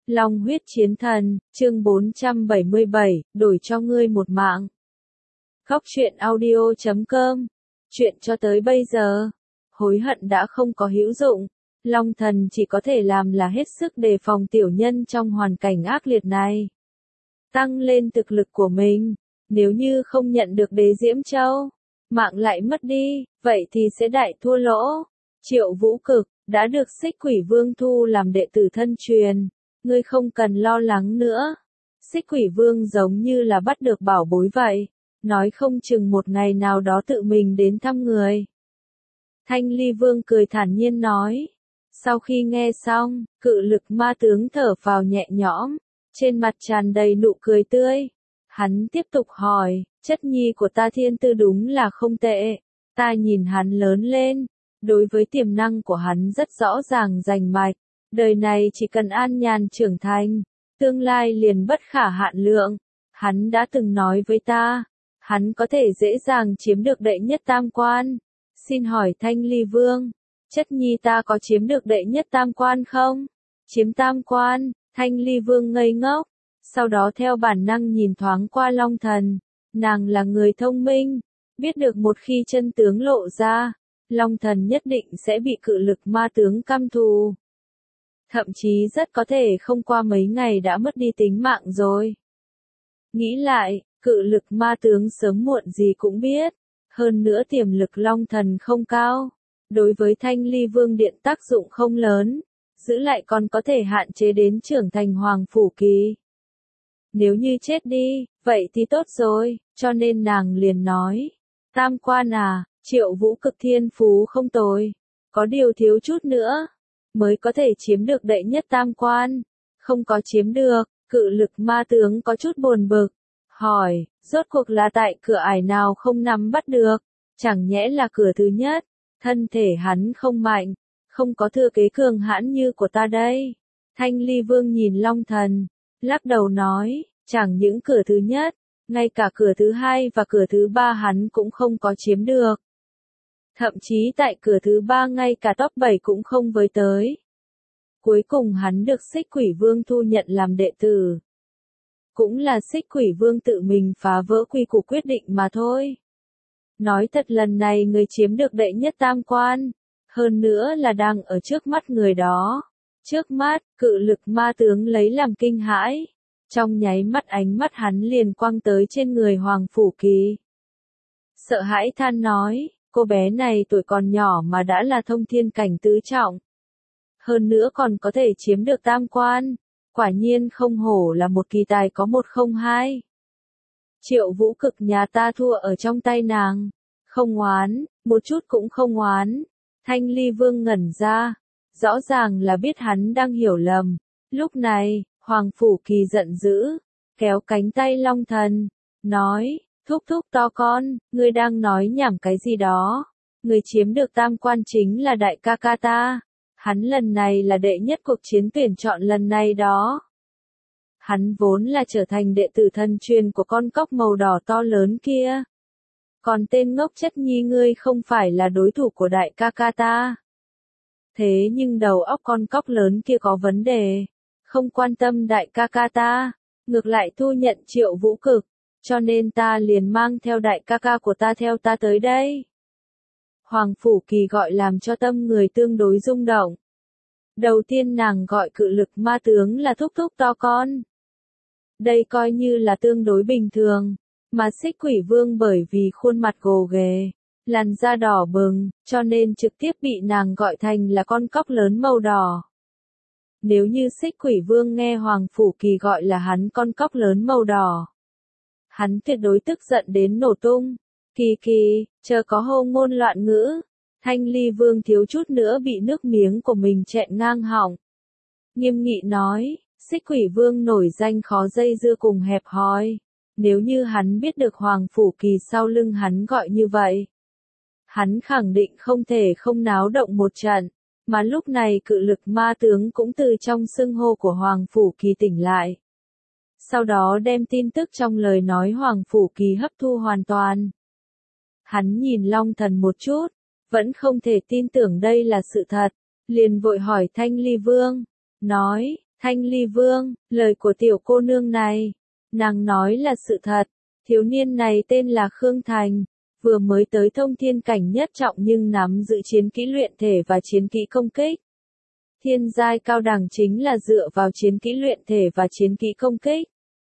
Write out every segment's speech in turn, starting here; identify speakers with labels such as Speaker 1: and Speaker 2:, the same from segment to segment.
Speaker 1: Long huyết chiến thần, chương 477, đổi cho ngươi một mạng. Góc truyện audio.com. Chuyện cho tới bây giờ, hối hận đã không có hữu dụng. Long thần chỉ có thể làm là hết sức đề phòng tiểu nhân trong hoàn cảnh ác liệt này. Tăng lên thực lực của mình, nếu như không nhận được đế diễm châu, mạng lại mất đi, vậy thì sẽ đại thua lỗ. Triệu Vũ Cực, đã được Xích Quỷ Vương thu làm đệ tử thân truyền. Ngươi không cần lo lắng nữa. Xích Quỷ Vương giống như là bắt được bảo bối vậy. Nói không chừng một ngày nào đó tự mình đến thăm người. Thanh Ly Vương cười thản nhiên nói. Sau khi nghe xong, cự lực ma tướng thở phào nhẹ nhõm. Trên mặt tràn đầy nụ cười tươi. Hắn tiếp tục hỏi, chất nhi của ta thiên tư đúng là không tệ. Ta nhìn hắn lớn lên. Đối với tiềm năng của hắn rất rõ ràng rành mạch. Đời này chỉ cần an nhàn trưởng thành, tương lai liền bất khả hạn lượng. Hắn đã từng nói với ta, hắn có thể dễ dàng chiếm được đệ nhất tam quan. Xin hỏi Thanh Ly Vương, chất nhi ta có chiếm được đệ nhất tam quan không? Chiếm tam quan, Thanh Ly Vương ngây ngốc, sau đó theo bản năng nhìn thoáng qua Long Thần. Nàng là người thông minh, biết được một khi chân tướng lộ ra, Long Thần nhất định sẽ bị cự lực ma tướng căm thù. Thậm chí rất có thể không qua mấy ngày đã mất đi tính mạng rồi. Nghĩ lại, cự lực ma tướng sớm muộn gì cũng biết. Hơn nữa tiềm lực Long Thần không cao. Đối với Thanh Ly Vương Điện tác dụng không lớn. Giữ lại còn có thể hạn chế đến trưởng thành Hoàng Phủ Kỳ. Nếu như chết đi, vậy thì tốt rồi, cho nên nàng liền nói. Tam quan à, Triệu Vũ Cực thiên phú không tồi. Có điều thiếu chút nữa mới có thể chiếm được đệ nhất tam quan. Không có chiếm được, cự lực ma tướng có chút buồn bực. Hỏi, rốt cuộc là tại cửa ải nào không nắm bắt được? Chẳng nhẽ là cửa thứ nhất? Thân thể hắn không mạnh, không có thừa kế cường hãn như của ta đây. Thanh Ly Vương nhìn Long Thần, lắc đầu nói, chẳng những cửa thứ nhất, ngay cả cửa thứ hai và cửa thứ ba hắn cũng không có chiếm được. Thậm chí tại cửa thứ ba ngay cả top 7 cũng không với tới. Cuối cùng hắn được Xích Quỷ Vương thu nhận làm đệ tử. Cũng là Xích Quỷ Vương tự mình phá vỡ quy củ quyết định mà thôi. Nói thật lần này người chiếm được đệ nhất tam quan. Hơn nữa là đang ở trước mắt người đó. Trước mắt, cự lực ma tướng lấy làm kinh hãi. Trong nháy mắt ánh mắt hắn liền quăng tới trên người Hoàng Phủ Kỳ. Sợ hãi than nói. Cô bé này tuổi còn nhỏ mà đã là thông thiên cảnh tứ trọng. Hơn nữa còn có thể chiếm được tam quan. Quả nhiên không hổ là một kỳ tài có 102. Triệu Vũ Cực nhà ta thua ở trong tay nàng. Không oán, một chút cũng không oán. Thanh Ly Vương ngẩn ra. Rõ ràng là biết hắn đang hiểu lầm. Lúc này, Hoàng Phủ Kỳ giận dữ. Kéo cánh tay Long Thần. Nói. Thúc thúc to con, ngươi đang nói nhảm cái gì đó. Ngươi chiếm được tam quan chính là đại ca ca ta. Hắn lần này là đệ nhất cuộc chiến tuyển chọn lần này đó. Hắn vốn là trở thành đệ tử thân truyền của con cóc màu đỏ to lớn kia. Còn tên ngốc chất nhi ngươi không phải là đối thủ của đại ca ca ta. Thế nhưng đầu óc con cóc lớn kia có vấn đề. Không quan tâm đại ca ca ta. Ngược lại thu nhận Triệu Vũ Cực. Cho nên ta liền mang theo đại ca ca của ta theo ta tới đây. Hoàng Phủ Kỳ gọi làm cho tâm người tương đối rung động. Đầu tiên nàng gọi cự lực ma tướng là thúc thúc to con. Đây coi như là tương đối bình thường. Mà Xích Quỷ Vương bởi vì khuôn mặt gồ ghề, làn da đỏ bừng, cho nên trực tiếp bị nàng gọi thành là con cóc lớn màu đỏ. Nếu như Xích Quỷ Vương nghe Hoàng Phủ Kỳ gọi là hắn con cóc lớn màu đỏ, hắn tuyệt đối tức giận đến nổ tung. Kỳ kỳ, chờ có hô ngôn loạn ngữ. Thanh Ly Vương thiếu chút nữa bị nước miếng của mình chẹn ngang họng. Nghiêm nghị nói, Xích Quỷ Vương nổi danh khó dây dưa cùng hẹp hòi. Nếu như hắn biết được Hoàng Phủ Kỳ sau lưng hắn gọi như vậy, hắn khẳng định không thể không náo động một trận. Mà lúc này cự lực ma tướng cũng từ trong xưng hô của Hoàng Phủ Kỳ tỉnh lại. Sau đó đem tin tức trong lời nói Hoàng Phủ Kỳ hấp thu hoàn toàn. Hắn nhìn Long Thần một chút, vẫn không thể tin tưởng đây là sự thật, liền vội hỏi Thanh Ly Vương, nói, Thanh Ly Vương, lời của tiểu cô nương này, nàng nói là sự thật. Thiếu niên này tên là Khương Thành, vừa mới tới thông thiên cảnh nhất trọng nhưng nắm giữ chiến kỹ luyện thể và chiến kỹ công kích. Thiên giai cao đẳng chính là dựa vào chiến kỹ luyện thể và chiến kỹ công kích.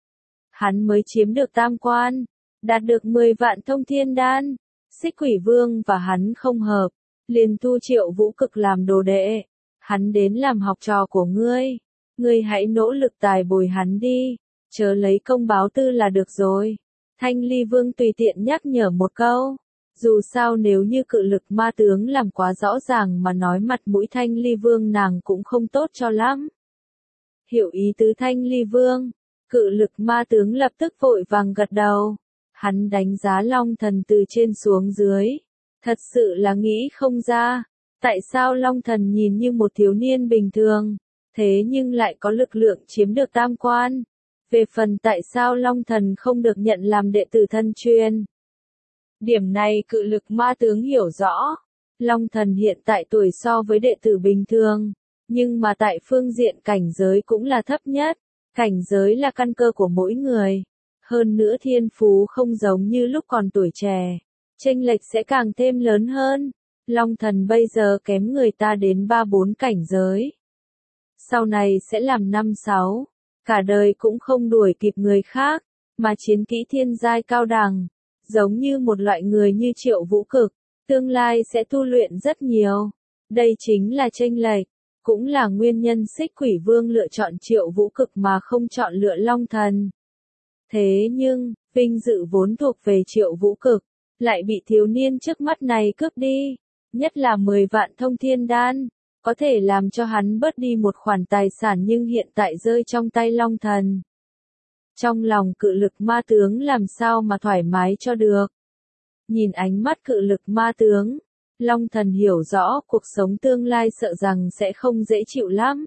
Speaker 1: Hắn mới chiếm được tam quan, đạt được 10 vạn thông thiên đan. Xích Quỷ Vương và hắn không hợp, liền thu Triệu Vũ Cực làm đồ đệ. Hắn đến làm học trò của ngươi hãy nỗ lực tài bồi hắn đi, chớ lấy công báo tư là được rồi. Thanh Ly Vương tùy tiện nhắc nhở một câu. Dù sao nếu như cự lực ma tướng làm quá rõ ràng mà nói mặt mũi Thanh Ly Vương nàng cũng không tốt cho lắm. Hiểu ý tứ Thanh Ly Vương, cự lực ma tướng lập tức vội vàng gật đầu. Hắn đánh giá Long Thần từ trên xuống dưới. Thật sự là nghĩ không ra, tại sao Long Thần nhìn như một thiếu niên bình thường, thế nhưng lại có lực lượng chiếm được tam quan. Về phần tại sao Long Thần không được nhận làm đệ tử thân truyền. Điểm này cự lực ma tướng hiểu rõ. Long Thần hiện tại tuổi so với đệ tử bình thường, nhưng mà tại phương diện cảnh giới cũng là thấp nhất. Cảnh giới là căn cơ của mỗi người. Hơn nữa thiên phú không giống như lúc còn tuổi trẻ. Chênh lệch sẽ càng thêm lớn hơn. Long Thần bây giờ kém người ta đến 3-4 cảnh giới. Sau này sẽ làm 5-6. Cả đời cũng không đuổi kịp người khác. Mà chiến kỹ thiên giai cao đẳng. Giống như một loại người như Triệu Vũ Cực. Tương lai sẽ tu luyện rất nhiều. Đây chính là chênh lệch. Cũng là nguyên nhân Xích Quỷ Vương lựa chọn Triệu Vũ Cực mà không chọn lựa Long Thần. Thế nhưng, vinh dự vốn thuộc về Triệu Vũ Cực, lại bị thiếu niên trước mắt này cướp đi. Nhất là 10 vạn thông thiên đan, có thể làm cho hắn bớt đi một khoản tài sản nhưng hiện tại rơi trong tay Long Thần. Trong lòng cự lực ma tướng làm sao mà thoải mái cho được. Nhìn ánh mắt cự lực ma tướng, Long Thần hiểu rõ cuộc sống tương lai sợ rằng sẽ không dễ chịu lắm.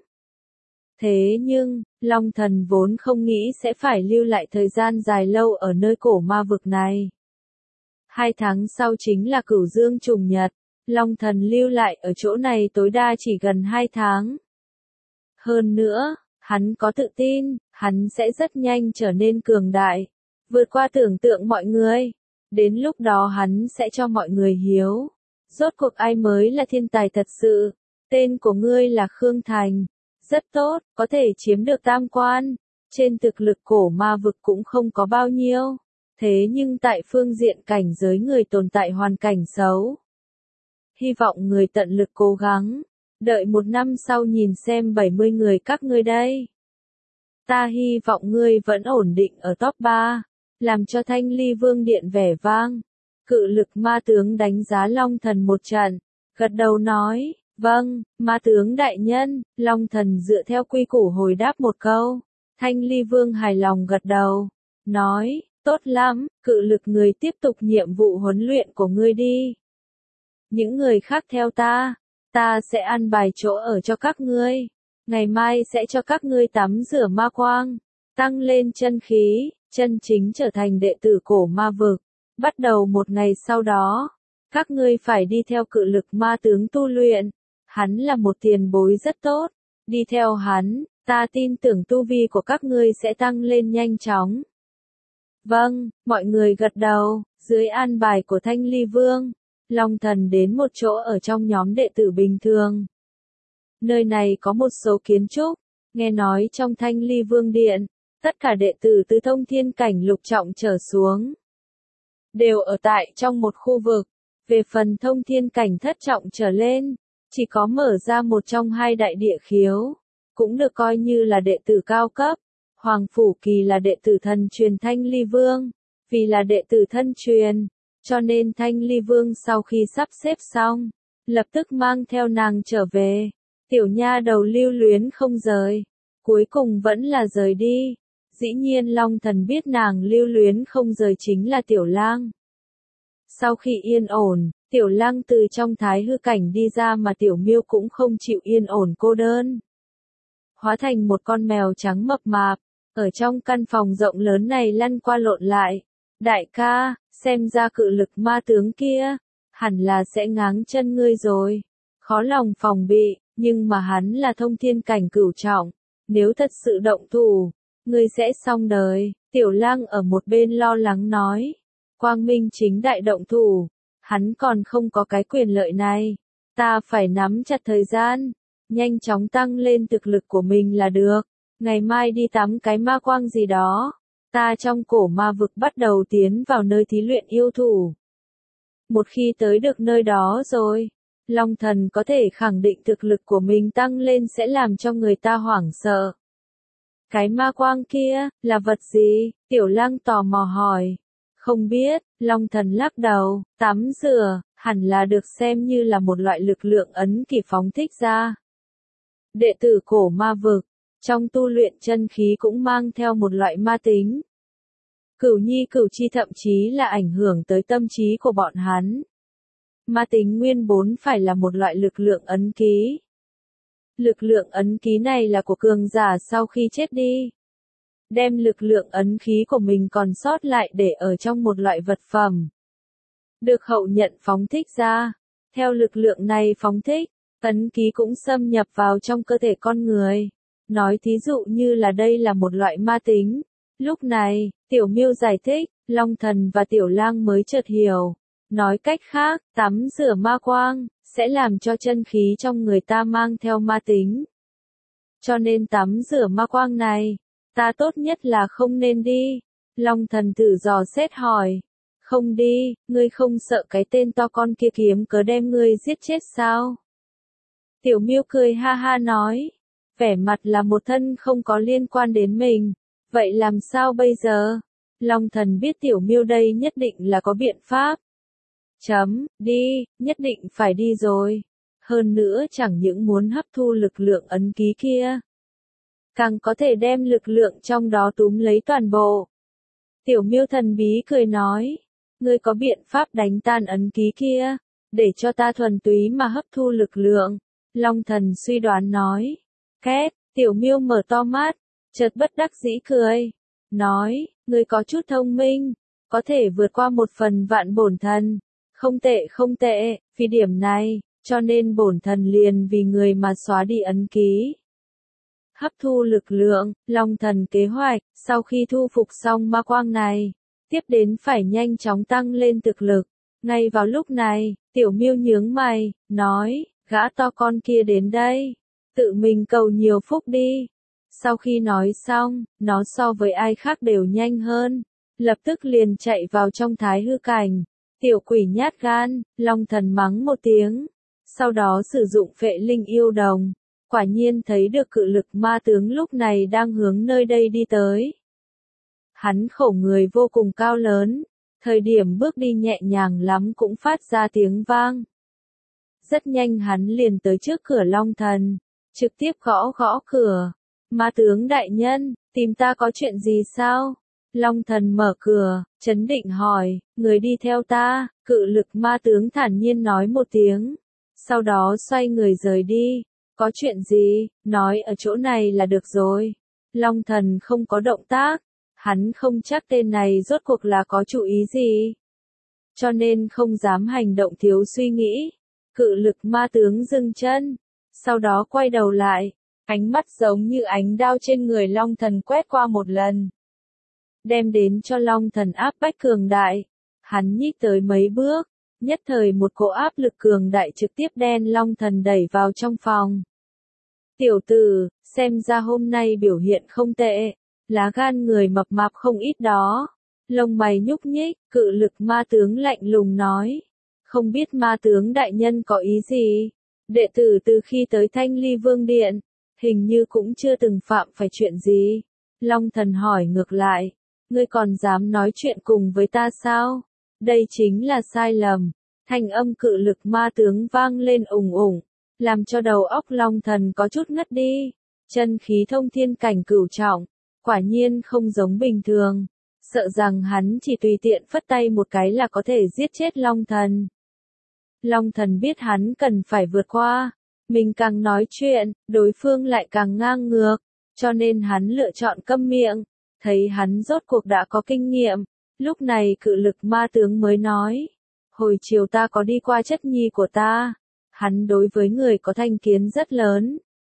Speaker 1: Thế nhưng, Long Thần vốn không nghĩ sẽ phải lưu lại thời gian dài lâu ở nơi cổ ma vực này. 2 tháng sau chính là Cửu Dương trùng nhật, Long Thần lưu lại ở chỗ này tối đa chỉ gần 2 tháng. Hơn nữa, hắn có tự tin, hắn sẽ rất nhanh trở nên cường đại, vượt qua tưởng tượng mọi người. Đến lúc đó hắn sẽ cho mọi người hiếu. Rốt cuộc ai mới là thiên tài thật sự? Tên của ngươi là Khương Thành. Rất tốt, có thể chiếm được tam quan. Trên thực lực cổ ma vực cũng không có bao nhiêu. Thế nhưng tại phương diện cảnh giới người tồn tại hoàn cảnh xấu. Hy vọng người tận lực cố gắng. Đợi 1 năm sau nhìn xem 70 người các ngươi đây. Ta hy vọng ngươi vẫn ổn định ở top 3. Làm cho Thanh Ly Vương điện vẻ vang. Cự lực ma tướng đánh giá Long Thần một trận. Gật đầu nói, vâng, ma tướng đại nhân. Long Thần dựa theo quy củ hồi đáp một câu. Thanh Ly Vương hài lòng gật đầu. Nói, tốt lắm, cự lực người tiếp tục nhiệm vụ huấn luyện của ngươi đi. Những người khác theo ta. Ta sẽ an bài chỗ ở cho các ngươi. Ngày mai sẽ cho các ngươi tắm rửa ma quang. Tăng lên chân khí, chân chính trở thành đệ tử cổ ma vực. Bắt đầu một ngày sau đó, các ngươi phải đi theo cự lực ma tướng tu luyện. Hắn là một tiền bối rất tốt. Đi theo hắn, ta tin tưởng tu vi của các ngươi sẽ tăng lên nhanh chóng. Vâng, mọi người gật đầu. Dưới an bài của Thanh Ly Vương, Long Thần đến một chỗ ở trong nhóm đệ tử bình thường. Nơi này có một số kiến trúc. Nghe nói trong Thanh Ly Vương điện, tất cả đệ tử từ thông thiên cảnh lục trọng trở xuống đều ở tại trong một khu vực. Về phần thông thiên cảnh thất trọng trở lên, chỉ có mở ra một trong 2 đại địa khiếu, cũng được coi như là đệ tử cao cấp. Hoàng Phủ Kỳ là đệ tử thân truyền Thanh Ly Vương, vì là đệ tử thân truyền, cho nên Thanh Ly Vương sau khi sắp xếp xong, lập tức mang theo nàng trở về. Tiểu nha đầu lưu luyến không rời, cuối cùng vẫn là rời đi. Dĩ nhiên Long Thần biết nàng lưu luyến không rời chính là Tiểu Lang. Sau khi yên ổn, Tiểu Lang từ trong thái hư cảnh đi ra mà Tiểu Miêu cũng không chịu yên ổn cô đơn. Hóa thành một con mèo trắng mập mạp, ở trong căn phòng rộng lớn này lăn qua lộn lại. Đại ca, xem ra cự lực ma tướng kia, hẳn là sẽ ngáng chân ngươi rồi. Khó lòng phòng bị, nhưng mà hắn là thông thiên cảnh cửu trọng. nếu thật sự động thủ, ngươi sẽ xong đời. Tiểu Lang ở một bên lo lắng nói, quang minh chính đại động thủ, hắn còn không có cái quyền lợi này, ta phải nắm chặt thời gian, nhanh chóng tăng lên thực lực của mình là được, ngày mai đi tắm cái ma quang gì đó, ta trong cổ ma vực bắt đầu tiến vào nơi thí luyện yêu thủ. Một khi tới được nơi đó rồi, Long Thần có thể khẳng định thực lực của mình tăng lên sẽ làm cho người ta hoảng sợ. Cái ma quang kia, là vật gì? Tiểu Lang tò mò hỏi. Không biết, Long Thần lắc đầu, tắm rửa, hẳn là được xem như là một loại lực lượng ấn kỷ phóng thích ra. Đệ tử cổ ma vực, trong tu luyện chân khí cũng mang theo một loại ma tính. Cửu nhi cửu chi thậm chí là ảnh hưởng tới tâm trí của bọn hắn. Ma tính nguyên vốn phải là một loại lực lượng ấn ký. Lực lượng ấn ký này là của cường giả sau khi chết đi. Đem lực lượng ấn khí của mình còn sót lại để ở trong một loại vật phẩm. Được hậu nhận phóng thích ra. Theo lực lượng này phóng thích, ấn ký cũng xâm nhập vào trong cơ thể con người. Nói thí dụ như là đây là một loại ma tính. Lúc này, Tiểu Miêu giải thích, Long Thần và Tiểu Lang mới chợt hiểu. Nói cách khác, tắm rửa ma quang, sẽ làm cho chân khí trong người ta mang theo ma tính. Cho nên tắm rửa ma quang này, ta tốt nhất là không nên đi. Long Thần thử dò xét hỏi. Không đi, ngươi không sợ cái tên to con kia kiếm cớ đem ngươi giết chết sao? Tiểu Miêu cười ha ha nói. Vẻ mặt là một thân không có liên quan đến mình. Vậy làm sao bây giờ? Long Thần biết Tiểu Miêu đây nhất định là có biện pháp. Đi, nhất định phải đi rồi. Hơn nữa chẳng những muốn hấp thu lực lượng ấn ký kia, càng có thể đem lực lượng trong đó túm lấy toàn bộ. Tiểu Miêu thần bí cười nói, ngươi có biện pháp đánh tan ấn ký kia, để cho ta thuần túy mà hấp thu lực lượng. Long Thần suy đoán nói. Két, Tiểu Miêu mở to mắt, chợt bất đắc dĩ cười. Nói, ngươi có chút thông minh, có thể vượt qua 1/1000 bổn thần. Không tệ, vì điểm này, cho nên bổn thần liền vì người mà xóa đi ấn ký. Hấp thu lực lượng, Long Thần kế hoạch, sau khi thu phục xong ma quang này, tiếp đến phải nhanh chóng tăng lên thực lực. Ngay vào lúc này, Tiểu Miêu nhướng mày, nói, gã to con kia đến đây, tự mình cầu nhiều phúc đi. Sau khi nói xong, nó so với ai khác đều nhanh hơn, lập tức liền chạy vào trong thái hư cảnh. Tiểu quỷ nhát gan, Long Thần mắng một tiếng, sau đó sử dụng phệ linh yêu đồng, quả nhiên thấy được cự lực ma tướng lúc này đang hướng nơi đây đi tới. Hắn khổ người vô cùng cao lớn, thời điểm bước đi nhẹ nhàng lắm cũng phát ra tiếng vang. Rất nhanh hắn liền tới trước cửa Long Thần, trực tiếp gõ gõ cửa. Ma tướng đại nhân, tìm ta có chuyện gì sao? Long Thần mở cửa, chấn định hỏi, người đi theo ta, cự lực ma tướng thản nhiên nói một tiếng. Sau đó xoay người rời đi. Có chuyện gì, nói ở chỗ này là được rồi. Long Thần không có động tác. Hắn không chắc tên này rốt cuộc là có chủ ý gì. Cho nên không dám hành động thiếu suy nghĩ. Cự lực ma tướng dừng chân. Sau đó quay đầu lại. Ánh mắt giống như ánh đao trên người Long Thần quét qua một lần. Đem đến cho Long Thần áp bách cường đại. Hắn nhích tới mấy bước, nhất thời một cỗ áp lực cường đại trực tiếp đem Long Thần đẩy vào trong phòng. Tiểu tử, xem ra hôm nay biểu hiện không tệ, lá gan người mập mạp không ít đó. Lông mày nhúc nhích, cự lực ma tướng lạnh lùng nói. Không biết ma tướng đại nhân có ý gì? Đệ tử từ khi tới Thanh Ly Vương Điện, hình như cũng chưa từng phạm phải chuyện gì. Long Thần hỏi ngược lại. Ngươi còn dám nói chuyện cùng với ta sao? Đây chính là sai lầm. Thanh âm cự lực ma tướng vang lên ùng ùng, làm cho đầu óc Long Thần có chút ngất đi. Chân khí thông thiên cảnh cửu trọng, quả nhiên không giống bình thường. Sợ rằng hắn chỉ tùy tiện phất tay một cái là có thể giết chết Long Thần. Long Thần biết hắn cần phải vượt qua. Mình càng nói chuyện, đối phương lại càng ngang ngược. Cho nên hắn lựa chọn câm miệng. Thấy hắn rốt cuộc đã có kinh nghiệm, lúc này cự lực ma tướng mới nói, hồi chiều ta có đi qua chất nhi của ta, hắn đối với người có thành kiến rất lớn,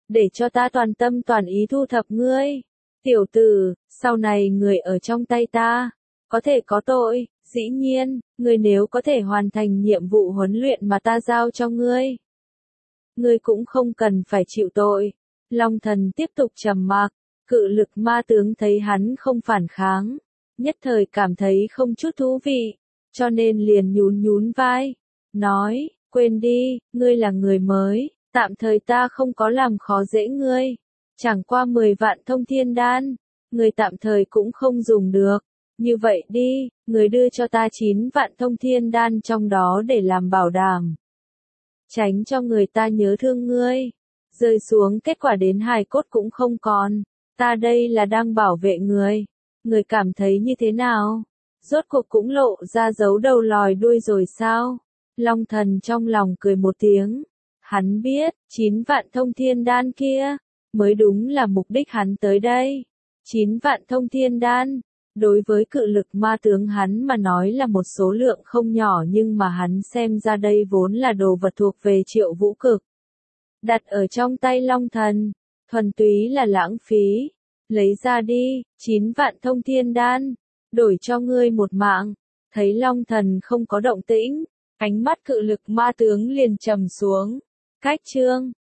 Speaker 1: để cho ta toàn tâm toàn ý thu thập ngươi. Tiểu tử, sau này người ở trong tay ta, có thể có tội, dĩ nhiên, ngươi nếu có thể hoàn thành nhiệm vụ huấn luyện mà ta giao cho ngươi. Ngươi cũng không cần phải chịu tội. Long thần tiếp tục trầm mặc, cự lực ma tướng thấy hắn không phản kháng, nhất thời cảm thấy không chút thú vị, cho nên liền nhún nhún vai, nói, quên đi, ngươi là người mới, tạm thời ta không có làm khó dễ ngươi, chẳng qua 10 vạn thông thiên đan, ngươi tạm thời cũng không dùng được, như vậy đi, ngươi đưa cho ta 9 vạn thông thiên đan trong đó để làm bảo đảm. Tránh cho người ta nhớ thương ngươi, rơi xuống kết quả đến hài cốt cũng không còn, ta đây là đang bảo vệ người, người cảm thấy như thế nào? Rốt cuộc cũng lộ ra dấu đầu lòi đuôi rồi sao? Long thần trong lòng cười một tiếng, hắn biết, 9 vạn thông thiên đan kia, mới đúng là mục đích hắn tới đây. 9 vạn thông thiên đan, đối với cự lực ma tướng hắn mà nói là một số lượng không nhỏ nhưng mà hắn xem ra đây vốn là đồ vật thuộc về Triệu Vũ Cực. Đặt ở trong tay Long thần, thuần túy là lãng phí. Lấy ra đi, 9 vạn thông thiên đan, đổi cho ngươi một mạng. Thấy Long thần không có động tĩnh, ánh mắt cự lực ma tướng liền trầm xuống. Cách chương